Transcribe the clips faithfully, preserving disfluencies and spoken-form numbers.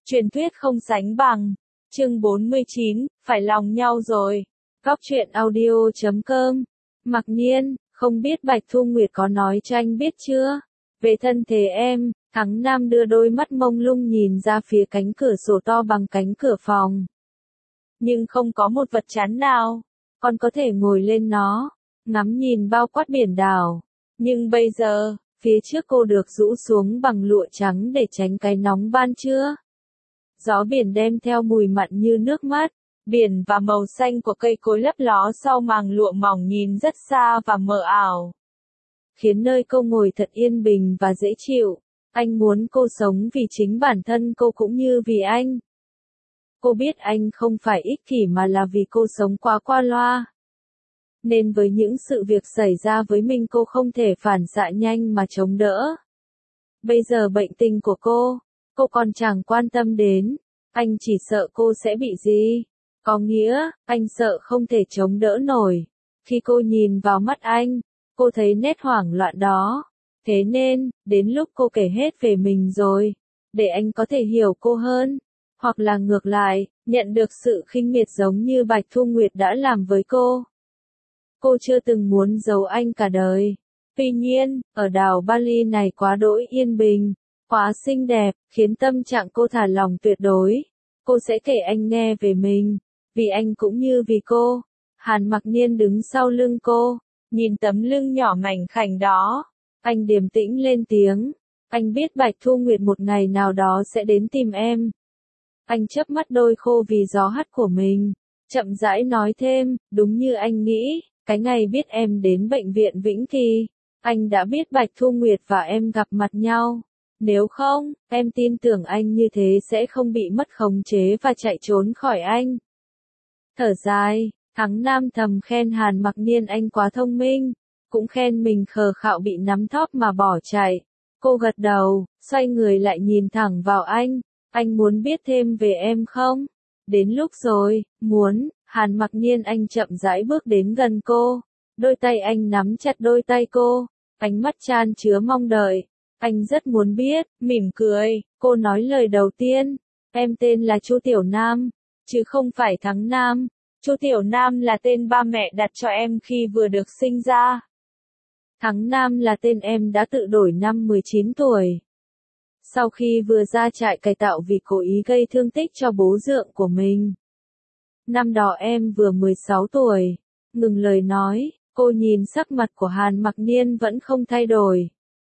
Truyền thuyết không sánh bằng. Chương bốn mươi chín, phải lòng nhau rồi. Góc truyện audio chấm com. Mặc nhiên, không biết Bạch Thu Nguyệt có nói cho anh biết chưa? Về thân thể em, Thắng Nam đưa đôi mắt mông lung nhìn ra phía cánh cửa sổ to bằng cánh cửa phòng. Nhưng không có một vật chắn nào. Con có thể ngồi lên nó, ngắm nhìn bao quát biển đảo. Nhưng bây giờ, phía trước cô được rũ xuống bằng lụa trắng để tránh cái nóng ban trưa. Gió biển đem theo mùi mặn như nước mắt, biển và màu xanh của cây cối lấp ló sau màng lụa mỏng nhìn rất xa và mờ ảo. Khiến nơi cô ngồi thật yên bình và dễ chịu. Anh muốn cô sống vì chính bản thân cô cũng như vì anh. Cô biết anh không phải ích kỷ mà là vì cô sống quá qua loa. Nên với những sự việc xảy ra với mình cô không thể phản xạ nhanh mà chống đỡ. Bây giờ bệnh tình của cô, cô còn chẳng quan tâm đến. Anh chỉ sợ cô sẽ bị gì? Có nghĩa, anh sợ không thể chống đỡ nổi. Khi cô nhìn vào mắt anh, cô thấy nét hoảng loạn đó. Thế nên, đến lúc cô kể hết về mình rồi, để anh có thể hiểu cô hơn. Hoặc là ngược lại, nhận được sự khinh miệt giống như Bạch Thu Nguyệt đã làm với cô. Cô chưa từng muốn giấu anh cả đời. Tuy nhiên, ở đảo Bali này quá đỗi yên bình, quá xinh đẹp, khiến tâm trạng cô thả lỏng tuyệt đối. Cô sẽ kể anh nghe về mình, vì anh cũng như vì cô. Hàn Mặc Nhiên đứng sau lưng cô, nhìn tấm lưng nhỏ mảnh khảnh đó. Anh điềm tĩnh lên tiếng. Anh biết Bạch Thu Nguyệt một ngày nào đó sẽ đến tìm em. Anh chớp mắt đôi khô vì gió hắt của mình. Chậm rãi nói thêm, đúng như anh nghĩ, cái ngày biết em đến bệnh viện Vĩnh Kỳ, anh đã biết Bạch Thu Nguyệt và em gặp mặt nhau. Nếu không, em tin tưởng anh như thế sẽ không bị mất khống chế và chạy trốn khỏi anh. Thở dài, Thắng Nam thầm khen Hàn Mặc Nhiên anh quá thông minh, cũng khen mình khờ khạo bị nắm thóp mà bỏ chạy. Cô gật đầu, xoay người lại nhìn thẳng vào anh. Anh muốn biết thêm về em không? Đến lúc rồi, muốn. Hàn Mặc Nhiên anh chậm rãi bước đến gần cô. Đôi tay anh nắm chặt đôi tay cô. Ánh mắt chan chứa mong đợi. Anh rất muốn biết, mỉm cười. Cô nói lời đầu tiên. Em tên là Chu Tiểu Nam, chứ không phải Thắng Nam. Chu Tiểu Nam là tên ba mẹ đặt cho em khi vừa được sinh ra. Thắng Nam là tên em đã tự đổi năm mười chín tuổi. Sau khi vừa ra trại cải tạo vì cố ý gây thương tích cho bố dượng của mình. Năm đó em vừa mười sáu tuổi. Ngừng lời nói, cô nhìn sắc mặt của Hàn Mặc Nhiên vẫn không thay đổi.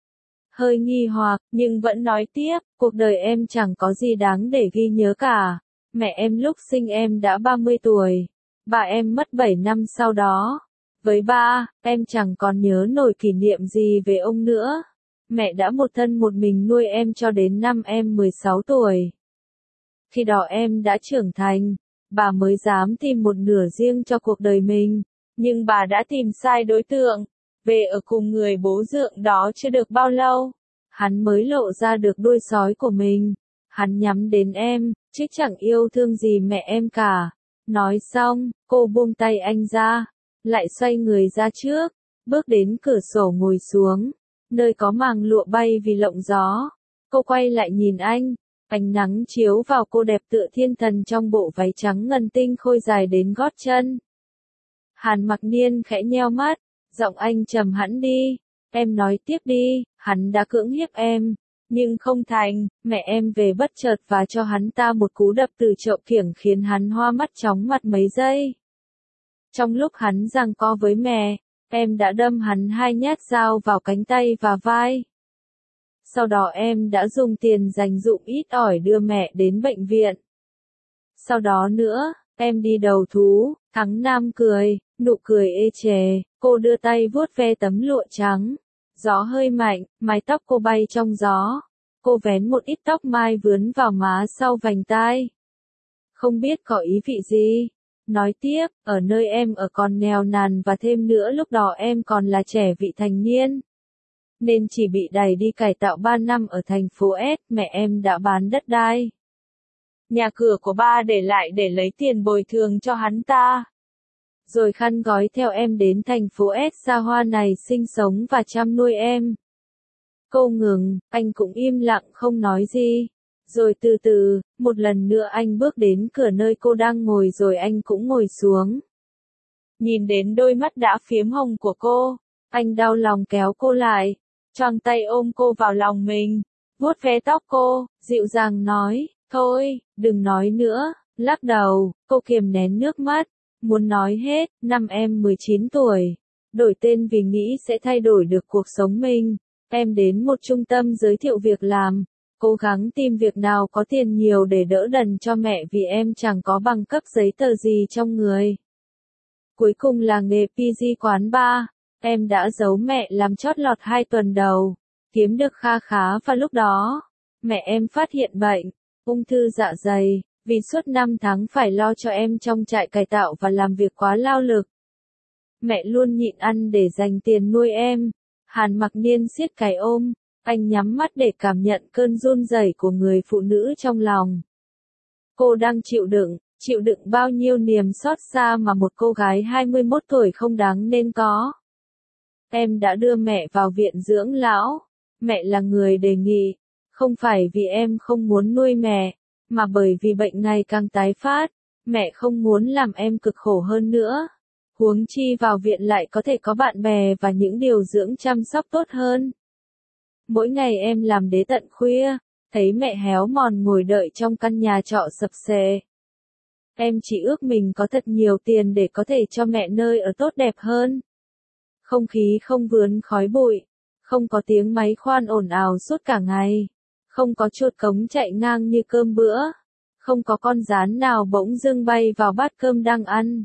Hơi nghi hoặc, nhưng vẫn nói tiếp, cuộc đời em chẳng có gì đáng để ghi nhớ cả. Mẹ em lúc sinh em đã ba mươi tuổi. Bà em mất bảy năm sau đó. Với ba, em chẳng còn nhớ nổi kỷ niệm gì về ông nữa. Mẹ đã một thân một mình nuôi em cho đến năm em mười sáu tuổi. Khi đó em đã trưởng thành, bà mới dám tìm một nửa riêng cho cuộc đời mình. Nhưng bà đã tìm sai đối tượng. Về ở cùng người bố dượng đó chưa được bao lâu, hắn mới lộ ra được đuôi sói của mình. Hắn nhắm đến em, chứ chẳng yêu thương gì mẹ em cả. Nói xong, cô buông tay anh ra, lại xoay người ra trước, bước đến cửa sổ ngồi xuống, nơi có màng lụa bay vì lộng gió. Cô quay lại nhìn anh, ánh nắng chiếu vào cô đẹp tựa thiên thần trong bộ váy trắng ngân tinh khôi dài đến gót chân. Hàn Mặc Nhiên khẽ nheo mắt, giọng anh trầm hẳn đi. Em nói tiếp đi, hắn đã cưỡng hiếp em, nhưng không thành, mẹ em về bất chợt và cho hắn ta một cú đập từ chậu kiểng khiến hắn hoa mắt chóng mặt mấy giây. Trong lúc hắn giằng co với mẹ, em đã đâm hắn hai nhát dao vào cánh tay và vai. Sau đó em đã dùng tiền dành dụm ít ỏi đưa mẹ đến bệnh viện. Sau đó nữa, em đi đầu thú. Thắng Nam cười, nụ cười ê chề, cô đưa tay vuốt ve tấm lụa trắng. Gió hơi mạnh, mái tóc cô bay trong gió. Cô vén một ít tóc mai vướn vào má sau vành tai. Không biết có ý vị gì. Nói tiếp, ở nơi em ở còn nghèo nàn và thêm nữa lúc đó em còn là trẻ vị thành niên. Nên chỉ bị đẩy đi cải tạo ba năm ở thành phố S, mẹ em đã bán đất đai. Nhà cửa của ba để lại để lấy tiền bồi thường cho hắn ta. Rồi khăn gói theo em đến thành phố S xa hoa này sinh sống và chăm nuôi em. Cô ngừng, anh cũng im lặng không nói gì. Rồi từ từ, một lần nữa anh bước đến cửa nơi cô đang ngồi rồi anh cũng ngồi xuống. Nhìn đến đôi mắt đã phiếm hồng của cô, anh đau lòng kéo cô lại, choàng tay ôm cô vào lòng mình, vuốt ve tóc cô, dịu dàng nói, thôi, đừng nói nữa, lắc đầu, cô kiềm nén nước mắt, muốn nói hết, năm em mười chín tuổi, đổi tên vì nghĩ sẽ thay đổi được cuộc sống mình, em đến một trung tâm giới thiệu việc làm, cố gắng tìm việc nào có tiền nhiều để đỡ đần cho mẹ vì em chẳng có bằng cấp giấy tờ gì trong người. Cuối cùng là nghề pê giê quán bar, em đã giấu mẹ làm chót lọt hai tuần đầu, kiếm được kha khá và lúc đó, mẹ em phát hiện bệnh, ung thư dạ dày, vì suốt năm tháng phải lo cho em trong trại cải tạo và làm việc quá lao lực. Mẹ luôn nhịn ăn để dành tiền nuôi em. Hàn Mặc Niên siết cái ôm, anh nhắm mắt để cảm nhận cơn run rẩy của người phụ nữ trong lòng. Cô đang chịu đựng, chịu đựng bao nhiêu niềm xót xa mà một cô gái hai mươi mốt tuổi không đáng nên có. Em đã đưa mẹ vào viện dưỡng lão, mẹ là người đề nghị, không phải vì em không muốn nuôi mẹ, mà bởi vì bệnh ngày càng tái phát, mẹ không muốn làm em cực khổ hơn nữa. Huống chi vào viện lại có thể có bạn bè và những điều dưỡng chăm sóc tốt hơn. Mỗi ngày em làm đến tận khuya, thấy mẹ héo mòn ngồi đợi trong căn nhà trọ sập xệ. Em chỉ ước mình có thật nhiều tiền để có thể cho mẹ nơi ở tốt đẹp hơn. Không khí không vướng khói bụi, không có tiếng máy khoan ồn ào suốt cả ngày, không có chuột cống chạy ngang như cơm bữa, không có con gián nào bỗng dưng bay vào bát cơm đang ăn.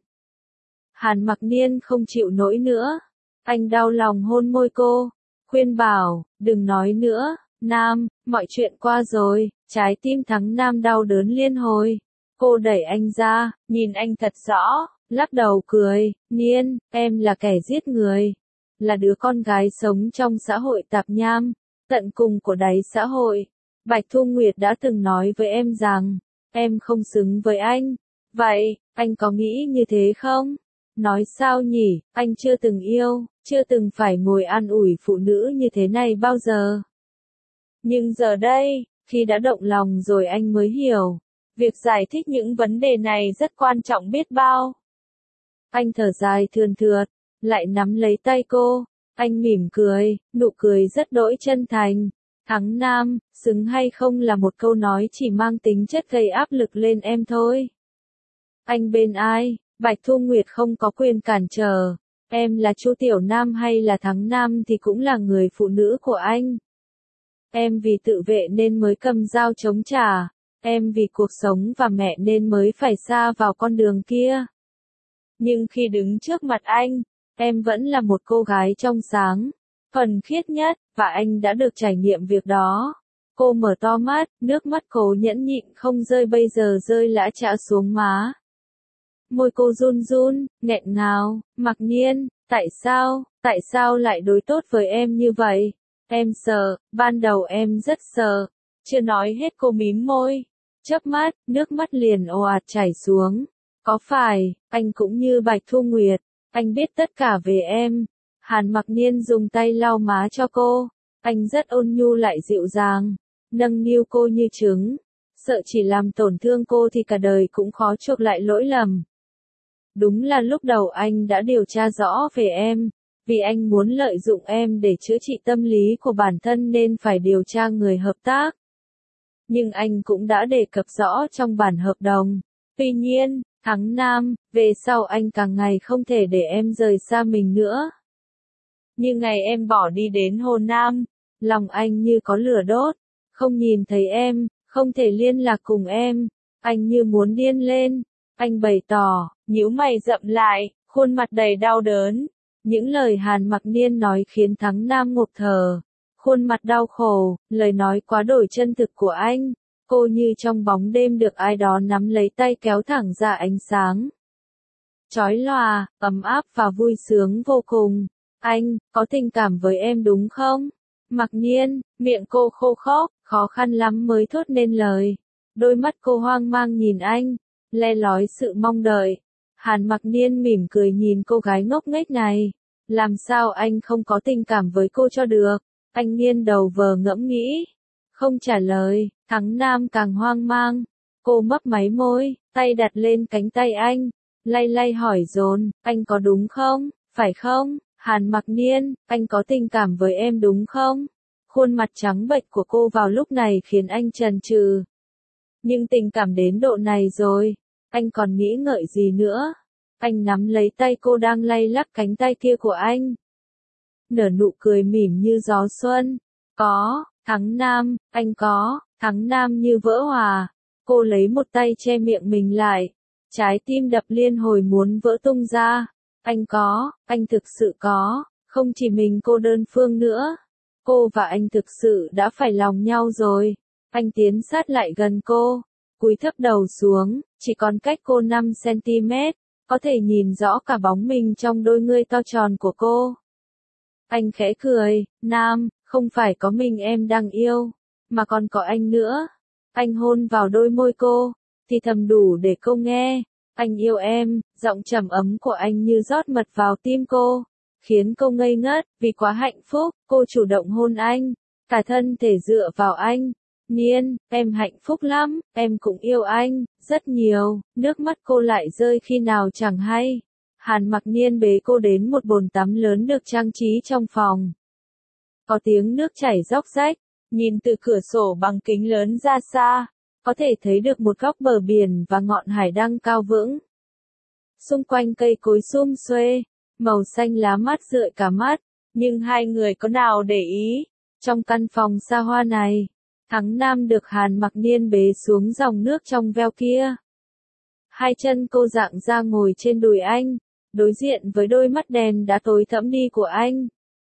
Hàn Mặc Niên không chịu nổi nữa, anh đau lòng hôn môi cô, khuyên bảo, đừng nói nữa, Nam, mọi chuyện qua rồi, trái tim thắng Nam đau đớn liên hồi. Cô đẩy anh ra, nhìn anh thật rõ, lắc đầu cười, Niên, em là kẻ giết người, là đứa con gái sống trong xã hội tạp nham, tận cùng của đáy xã hội. Bạch Thu Nguyệt đã từng nói với em rằng, em không xứng với anh, vậy, anh có nghĩ như thế không? Nói sao nhỉ, anh chưa từng yêu, chưa từng phải ngồi an ủi phụ nữ như thế này bao giờ. Nhưng giờ đây, khi đã động lòng rồi anh mới hiểu, việc giải thích những vấn đề này rất quan trọng biết bao. Anh thở dài thườn thượt, lại nắm lấy tay cô, anh mỉm cười, nụ cười rất đỗi chân thành. Thắng Nam, xứng hay không là một câu nói chỉ mang tính chất gây áp lực lên em thôi. Anh bên ai? Bạch Thu Nguyệt không có quyền cản trở, em là Chu Tiểu Nam hay là Thắng Nam thì cũng là người phụ nữ của anh. Em vì tự vệ nên mới cầm dao chống trả, em vì cuộc sống và mẹ nên mới phải sa vào con đường kia. Nhưng khi đứng trước mặt anh, em vẫn là một cô gái trong sáng, thuần khiết nhất, và anh đã được trải nghiệm việc đó. Cô mở to mắt, nước mắt cố nhẫn nhịn không rơi bây giờ rơi lã chã xuống má. Môi cô run run, nghẹn ngào, Mặc Niên, tại sao, tại sao lại đối tốt với em như vậy? Em sợ, ban đầu em rất sợ. Chưa nói hết cô mím môi, chớp mắt, nước mắt liền ồ ạt chảy xuống. Có phải, anh cũng như Bạch Thu Nguyệt, anh biết tất cả về em. Hàn Mặc Niên dùng tay lau má cho cô, anh rất ôn nhu lại dịu dàng, nâng niu cô như trứng, sợ chỉ làm tổn thương cô thì cả đời cũng khó chuộc lại lỗi lầm. Đúng là lúc đầu anh đã điều tra rõ về em, vì anh muốn lợi dụng em để chữa trị tâm lý của bản thân nên phải điều tra người hợp tác. Nhưng anh cũng đã đề cập rõ trong bản hợp đồng. Tuy nhiên, Thắng Nam, về sau anh càng ngày không thể để em rời xa mình nữa. Như ngày em bỏ đi đến Hồ Nam, lòng anh như có lửa đốt, không nhìn thấy em, không thể liên lạc cùng em, anh như muốn điên lên. Anh bày tỏ, nhíu mày rậm lại, khuôn mặt đầy đau đớn. Những lời Hàn Mặc Niên nói khiến Thắng Nam ngộp thở, khuôn mặt đau khổ, lời nói quá đổi chân thực của anh. Cô như trong bóng đêm được ai đó nắm lấy tay kéo thẳng ra ánh sáng. Chói lòa, ấm áp và vui sướng vô cùng. Anh, có tình cảm với em đúng không? Mặc Niên, miệng cô khô khốc, khó khăn lắm mới thốt nên lời. Đôi mắt cô hoang mang nhìn anh, le lói sự mong đợi. Hàn Mặc Niên mỉm cười nhìn cô gái ngốc nghếch này. Làm sao anh không có tình cảm với cô cho được? Anh nghiêng đầu vờ ngẫm nghĩ. Không trả lời, Thắng Nam càng hoang mang. Cô mấp máy môi, tay đặt lên cánh tay anh, lay lay hỏi dồn, anh có đúng không, phải không? Hàn Mặc Niên, anh có tình cảm với em đúng không? Khuôn mặt trắng bệch của cô vào lúc này khiến anh chần chừ. Nhưng tình cảm đến độ này rồi, anh còn nghĩ ngợi gì nữa? Anh nắm lấy tay cô đang lay lắc cánh tay kia của anh. Nở nụ cười mỉm như gió xuân. Có, Thắng Nam, anh có, Thắng Nam như vỡ hòa. Cô lấy một tay che miệng mình lại. Trái tim đập liên hồi muốn vỡ tung ra. Anh có, anh thực sự có, không chỉ mình cô đơn phương nữa. Cô và anh thực sự đã phải lòng nhau rồi. Anh tiến sát lại gần cô, cúi thấp đầu xuống, chỉ còn cách cô năm xăng ti mét, có thể nhìn rõ cả bóng mình trong đôi ngươi to tròn của cô. Anh khẽ cười, Nam, không phải có mình em đang yêu, mà còn có anh nữa. Anh hôn vào đôi môi cô, thì thầm đủ để cô nghe. Anh yêu em, giọng trầm ấm của anh như rót mật vào tim cô, khiến cô ngây ngất, vì quá hạnh phúc, cô chủ động hôn anh, cả thân thể dựa vào anh. Niên, em hạnh phúc lắm, em cũng yêu anh, rất nhiều, nước mắt cô lại rơi khi nào chẳng hay. Hàn Mặc Niên bế cô đến một bồn tắm lớn được trang trí trong phòng. Có tiếng nước chảy róc rách, nhìn từ cửa sổ bằng kính lớn ra xa, có thể thấy được một góc bờ biển và ngọn hải đăng cao vững. Xung quanh cây cối sum xuê, màu xanh lá mát rượi cả mắt, nhưng hai người có nào để ý, trong căn phòng xa hoa này, Thắng Nam được Hàn Mặc Niên bế xuống dòng nước trong veo kia. Hai chân cô dạng ra ngồi trên đùi anh, đối diện với đôi mắt đèn đã tối thẫm đi của anh.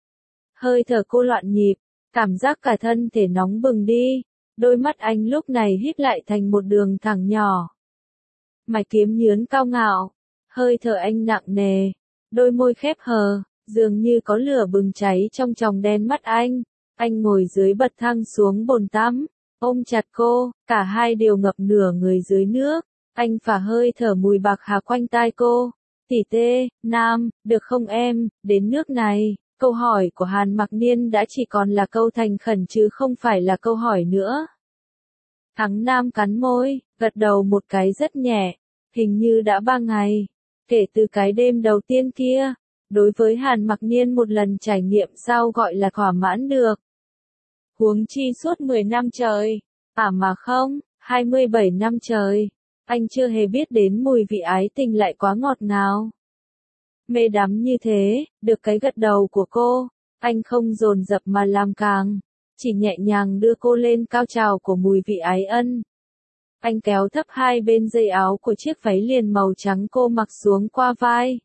Hơi thở cô loạn nhịp, cảm giác cả thân thể nóng bừng đi, đôi mắt anh lúc này híp lại thành một đường thẳng nhỏ. Mày kiếm nhướn cao ngạo, hơi thở anh nặng nề, đôi môi khép hờ, dường như có lửa bừng cháy trong tròng đen mắt anh. Anh ngồi dưới bậc thang xuống bồn tắm, ôm chặt cô, cả hai đều ngập nửa người dưới nước. Anh phả hơi thở mùi bạc hà quanh tai cô. Tỷ tê, Nam, được không em, đến nước này. Câu hỏi của Hàn Mặc Niên đã chỉ còn là câu thành khẩn chứ không phải là câu hỏi nữa. Thắng Nam cắn môi, gật đầu một cái rất nhẹ, hình như đã ba ngày, kể từ cái đêm đầu tiên kia. Đối với Hàn Mặc Niên một lần trải nghiệm sao gọi là thỏa mãn được. Huống chi suốt mười năm trời, à mà không, hai mươi bảy năm trời, anh chưa hề biết đến mùi vị ái tình lại quá ngọt ngào. Mê đắm như thế, được cái gật đầu của cô, anh không dồn dập mà làm càng, chỉ nhẹ nhàng đưa cô lên cao trào của mùi vị ái ân. Anh kéo thấp hai bên dây áo của chiếc váy liền màu trắng cô mặc xuống qua vai.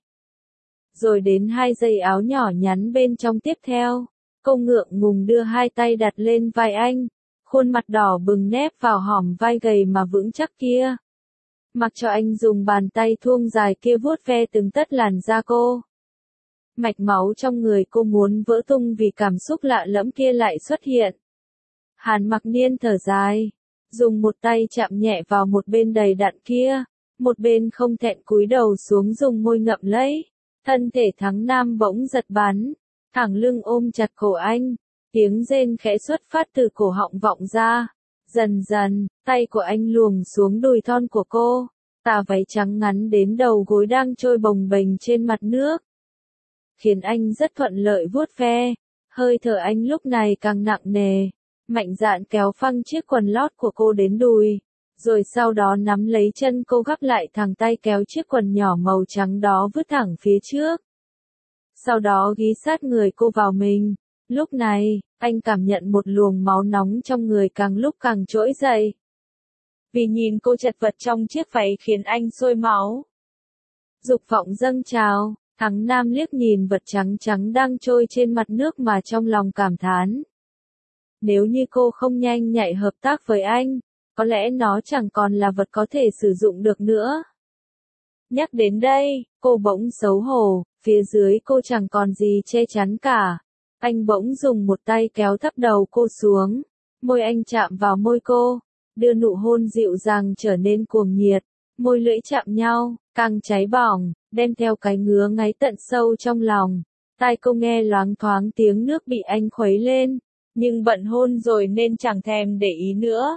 Rồi đến hai dây áo nhỏ nhắn bên trong tiếp theo. Cô ngượng ngùng đưa hai tay đặt lên vai anh, khuôn mặt đỏ bừng nép vào hõm vai gầy mà vững chắc kia. Mặc cho anh dùng bàn tay thuông dài kia vuốt ve từng tấc làn da cô. Mạch máu trong người cô muốn vỡ tung vì cảm xúc lạ lẫm kia lại xuất hiện. Hàn Mặc Niên thở dài, dùng một tay chạm nhẹ vào một bên đầy đặn kia, một bên không thẹn cúi đầu xuống dùng môi ngậm lấy. Thân thể Thắng Nam bỗng giật bắn, thẳng lưng ôm chặt cổ anh, tiếng rên khẽ xuất phát từ cổ họng vọng ra. Dần dần, tay của anh luồn xuống đùi thon của cô, tà váy trắng ngắn đến đầu gối đang trôi bồng bềnh trên mặt nước. Khiến anh rất thuận lợi vuốt ve, hơi thở anh lúc này càng nặng nề, mạnh dạn kéo phăng chiếc quần lót của cô đến đùi. Rồi sau đó nắm lấy chân cô gắp lại thẳng tay kéo chiếc quần nhỏ màu trắng đó vứt thẳng phía trước. Sau đó ghi sát người cô vào mình. Lúc này, anh cảm nhận một luồng máu nóng trong người càng lúc càng trỗi dậy. Vì nhìn cô chật vật trong chiếc váy khiến anh sôi máu. Dục vọng dâng trào, Thắng Nam liếc nhìn vật trắng trắng đang trôi trên mặt nước mà trong lòng cảm thán. Nếu như cô không nhanh nhạy hợp tác với anh, có lẽ nó chẳng còn là vật có thể sử dụng được nữa. Nhắc đến đây, cô bỗng xấu hổ, phía dưới cô chẳng còn gì che chắn cả. Anh bỗng dùng một tay kéo thấp đầu cô xuống, môi anh chạm vào môi cô, đưa nụ hôn dịu dàng trở nên cuồng nhiệt, môi lưỡi chạm nhau, càng cháy bỏng, đem theo cái ngứa ngáy tận sâu trong lòng. Tai cô nghe loáng thoáng tiếng nước bị anh khuấy lên, nhưng bận hôn rồi nên chẳng thèm để ý nữa.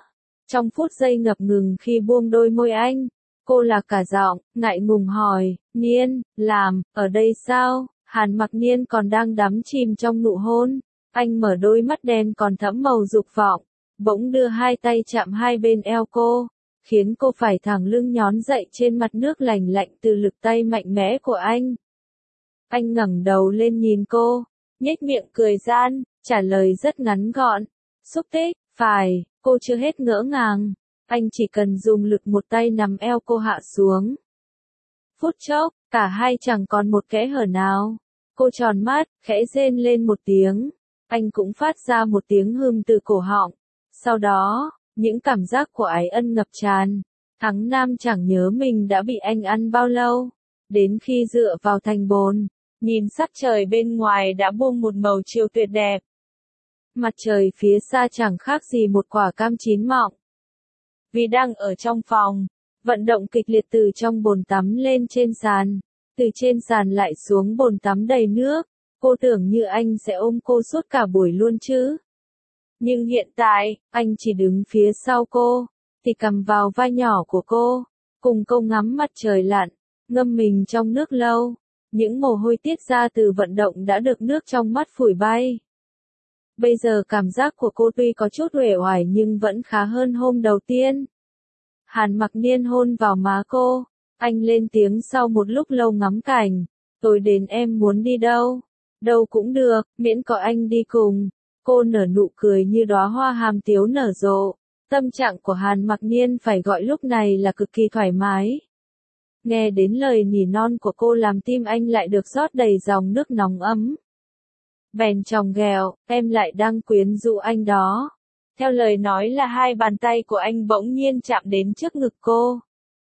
Trong phút giây ngập ngừng khi buông đôi môi anh, cô là cả giọng, ngại ngùng hỏi, Niên, làm, ở đây sao? Hàn Mặc Niên còn đang đắm chìm trong nụ hôn. Anh mở đôi mắt đen còn thẫm màu dục vọng, bỗng đưa hai tay chạm hai bên eo cô, khiến cô phải thẳng lưng nhón dậy trên mặt nước lành lạnh từ lực tay mạnh mẽ của anh. Anh ngẩng đầu lên nhìn cô, nhếch miệng cười gian, trả lời rất ngắn gọn. Xúc tích, phải, cô chưa hết ngỡ ngàng. Anh chỉ cần dùng lực một tay nắm eo cô hạ xuống. Phút chốc, cả hai chẳng còn một kẽ hở nào. Cô tròn mắt, khẽ rên lên một tiếng. Anh cũng phát ra một tiếng hừm từ cổ họng. Sau đó, những cảm giác của ái ân ngập tràn. Thắng Nam chẳng nhớ mình đã bị anh ăn bao lâu. Đến khi dựa vào thành bồn, nhìn sắc trời bên ngoài đã buông một màu chiều tuyệt đẹp. Mặt trời phía xa chẳng khác gì một quả cam chín mọng. Vì đang ở trong phòng, vận động kịch liệt từ trong bồn tắm lên trên sàn, từ trên sàn lại xuống bồn tắm đầy nước, cô tưởng như anh sẽ ôm cô suốt cả buổi luôn chứ. Nhưng hiện tại, anh chỉ đứng phía sau cô, thì cầm vào vai nhỏ của cô, cùng cô ngắm mặt trời lặn, ngâm mình trong nước lâu. Những mồ hôi tiết ra từ vận động đã được nước trong mắt phủi bay. Bây giờ cảm giác của cô tuy có chút uể oải nhưng vẫn khá hơn hôm đầu tiên. Hàn Mặc Niên hôn vào má cô, anh lên tiếng sau một lúc lâu ngắm cảnh, tối đến em muốn đi đâu? Đâu cũng được, miễn có anh đi cùng. Cô nở nụ cười như đóa hoa hàm tiếu nở rộ, tâm trạng của Hàn Mặc Niên phải gọi lúc này là cực kỳ thoải mái. Nghe đến lời nỉ non của cô làm tim anh lại được rót đầy dòng nước nóng ấm. Bèn chòng ghẹo, em lại đang quyến rũ anh đó. Theo lời nói là hai bàn tay của anh bỗng nhiên chạm đến trước ngực cô.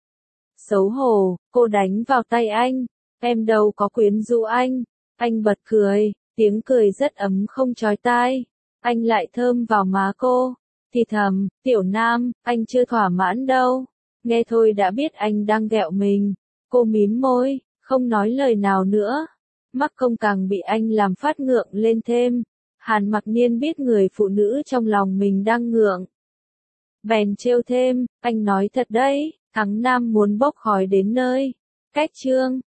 Xấu hổ, cô đánh vào tay anh, em đâu có quyến rũ anh. Anh bật cười, tiếng cười rất ấm không chói tai. Anh lại thơm vào má cô, thì thầm, Tiểu Nam, anh chưa thỏa mãn đâu. Nghe thôi đã biết anh đang ghẹo mình. Cô mím môi, không nói lời nào nữa. Mắc công càng bị anh làm phát ngượng lên thêm. Hàn Mặc Niên biết người phụ nữ trong lòng mình đang ngượng. Bèn trêu thêm, anh nói thật đấy, Thắng Nam muốn bốc khói đến nơi. Cách chương